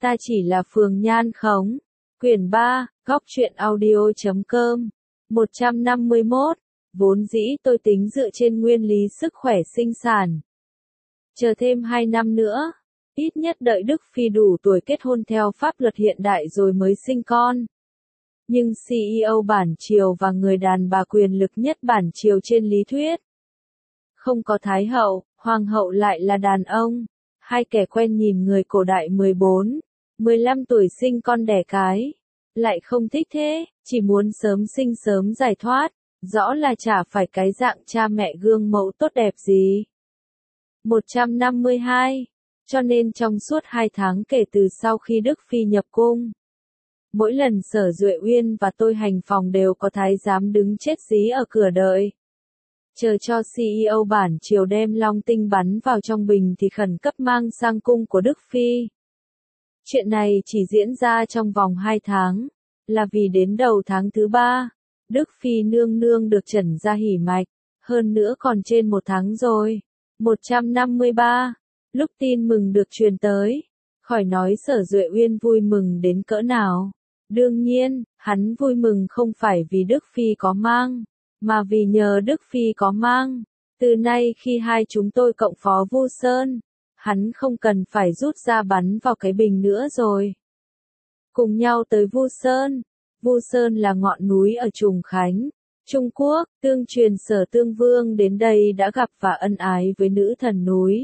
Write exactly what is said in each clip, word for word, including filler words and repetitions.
Ta chỉ là Phường Nhan Khống. Quyển ba, góc truyện audio chấm com. một trăm năm mươi mốt. Vốn dĩ tôi tính dựa trên nguyên lý sức khỏe sinh sản. Chờ thêm hai năm nữa, ít nhất đợi Đức Phi đủ tuổi kết hôn theo pháp luật hiện đại rồi mới sinh con. Nhưng xê e ô bản triều và người đàn bà quyền lực nhất bản triều trên lý thuyết. Không có thái hậu, hoàng hậu lại là đàn ông. Hai kẻ quen nhìn người cổ đại mười bốn, mười lăm tuổi sinh con đẻ cái. Lại không thích thế, chỉ muốn sớm sinh sớm giải thoát. Rõ là chả phải cái dạng cha mẹ gương mẫu tốt đẹp gì. một trăm năm mươi hai. Cho nên trong suốt hai tháng kể từ sau khi Đức Phi nhập cung, mỗi lần Sở Duệ Uyên và tôi hành phòng đều có thái giám đứng chết dí ở cửa đợi. Chờ cho xê e ô bản triều đem long tinh bắn vào trong bình thì khẩn cấp mang sang cung của Đức Phi. Chuyện này chỉ diễn ra trong vòng hai tháng, là vì đến đầu tháng thứ ba, Đức Phi nương nương được chẩn ra hỉ mạch, hơn nữa còn trên một tháng rồi. một trăm năm mươi ba. Lúc tin mừng được truyền tới, khỏi nói Sở Duệ Uyên vui mừng đến cỡ nào. Đương nhiên, hắn vui mừng không phải vì Đức Phi có mang, mà vì nhờ Đức Phi có mang. Từ nay khi hai chúng tôi cộng phó Vu Sơn, hắn không cần phải rút ra bắn vào cái bình nữa rồi. Cùng nhau tới Vu Sơn. Vu Sơn là ngọn núi ở Trùng Khánh, Trung Quốc. Tương truyền Sở Tương Vương đến đây đã gặp và ân ái với nữ thần núi.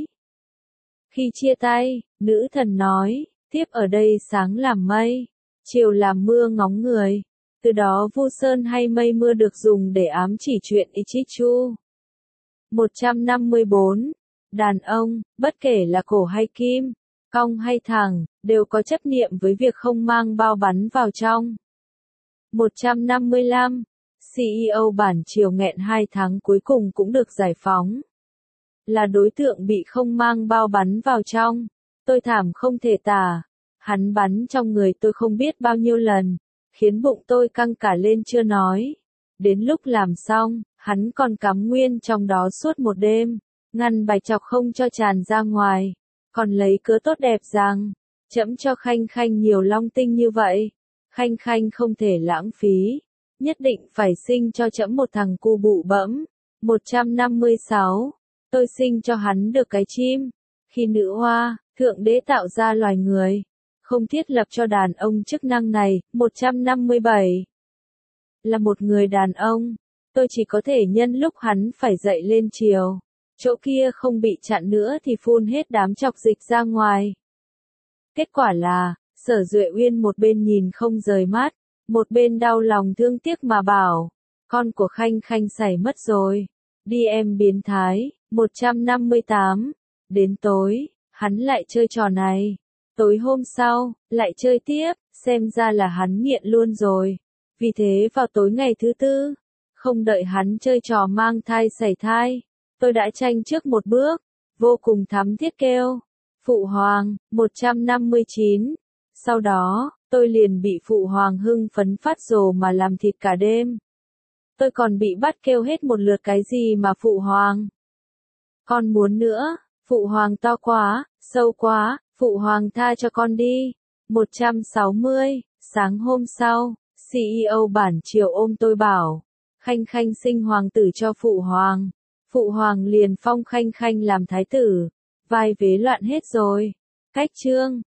Khi chia tay, nữ thần nói, tiếp ở đây sáng làm mây, chiều làm mưa ngóng người. Từ đó Vu Sơn hay mây mưa được dùng để ám chỉ chuyện Ichichu. một trăm năm mươi bốn. Đàn ông, bất kể là cổ hay kim, cong hay thẳng, đều có chấp niệm với việc không mang bao bắn vào trong. một trăm năm mươi lăm. xê e ô bản triều nghẹn hai tháng cuối cùng cũng được giải phóng. Là đối tượng bị không mang bao bắn vào trong. Tôi thảm không thể tả. Hắn bắn trong người tôi không biết bao nhiêu lần, khiến bụng tôi căng cả lên chưa nói. Đến lúc làm xong, hắn còn cắm nguyên trong đó suốt một đêm, ngăn bài chọc không cho tràn ra ngoài. Còn lấy cớ tốt đẹp rằng, trẫm cho Khanh Khanh nhiều long tinh như vậy. Khanh Khanh không thể lãng phí, nhất định phải sinh cho trẫm một thằng cu bụ bẫm. một trăm năm mươi sáu. Tôi sinh cho hắn được cái chim. Khi nữ hoa, thượng đế tạo ra loài người, không thiết lập cho đàn ông chức năng này. một trăm năm mươi bảy. Là một người đàn ông, tôi chỉ có thể nhân lúc hắn phải dậy lên chiều, chỗ kia không bị chặn nữa thì phun hết đám chọc dịch ra ngoài. Kết quả là, Sở Duệ Uyên một bên nhìn không rời mắt, một bên đau lòng thương tiếc mà bảo, con của Khanh Khanh xảy mất rồi, đi em biến thái. một trăm năm mươi tám. Đến tối, hắn lại chơi trò này. Tối hôm sau, lại chơi tiếp, xem ra là hắn nghiện luôn rồi. Vì thế vào tối ngày thứ tư, không đợi hắn chơi trò mang thai sảy thai, tôi đã tranh trước một bước, vô cùng thắm thiết kêu, Phụ Hoàng. một trăm năm mươi chín. Sau đó, tôi liền bị Phụ Hoàng hưng phấn phát rồ mà làm thịt cả đêm. Tôi còn bị bắt kêu hết một lượt cái gì mà Phụ Hoàng. Con muốn nữa, Phụ Hoàng to quá, sâu quá, Phụ Hoàng tha cho con đi. một trăm sáu mươi. Sáng hôm sau, xê e ô bản triều ôm tôi bảo, Khanh Khanh sinh hoàng tử cho Phụ Hoàng. Phụ Hoàng liền phong Khanh Khanh làm thái tử. Vai vế loạn hết rồi. Cách chương.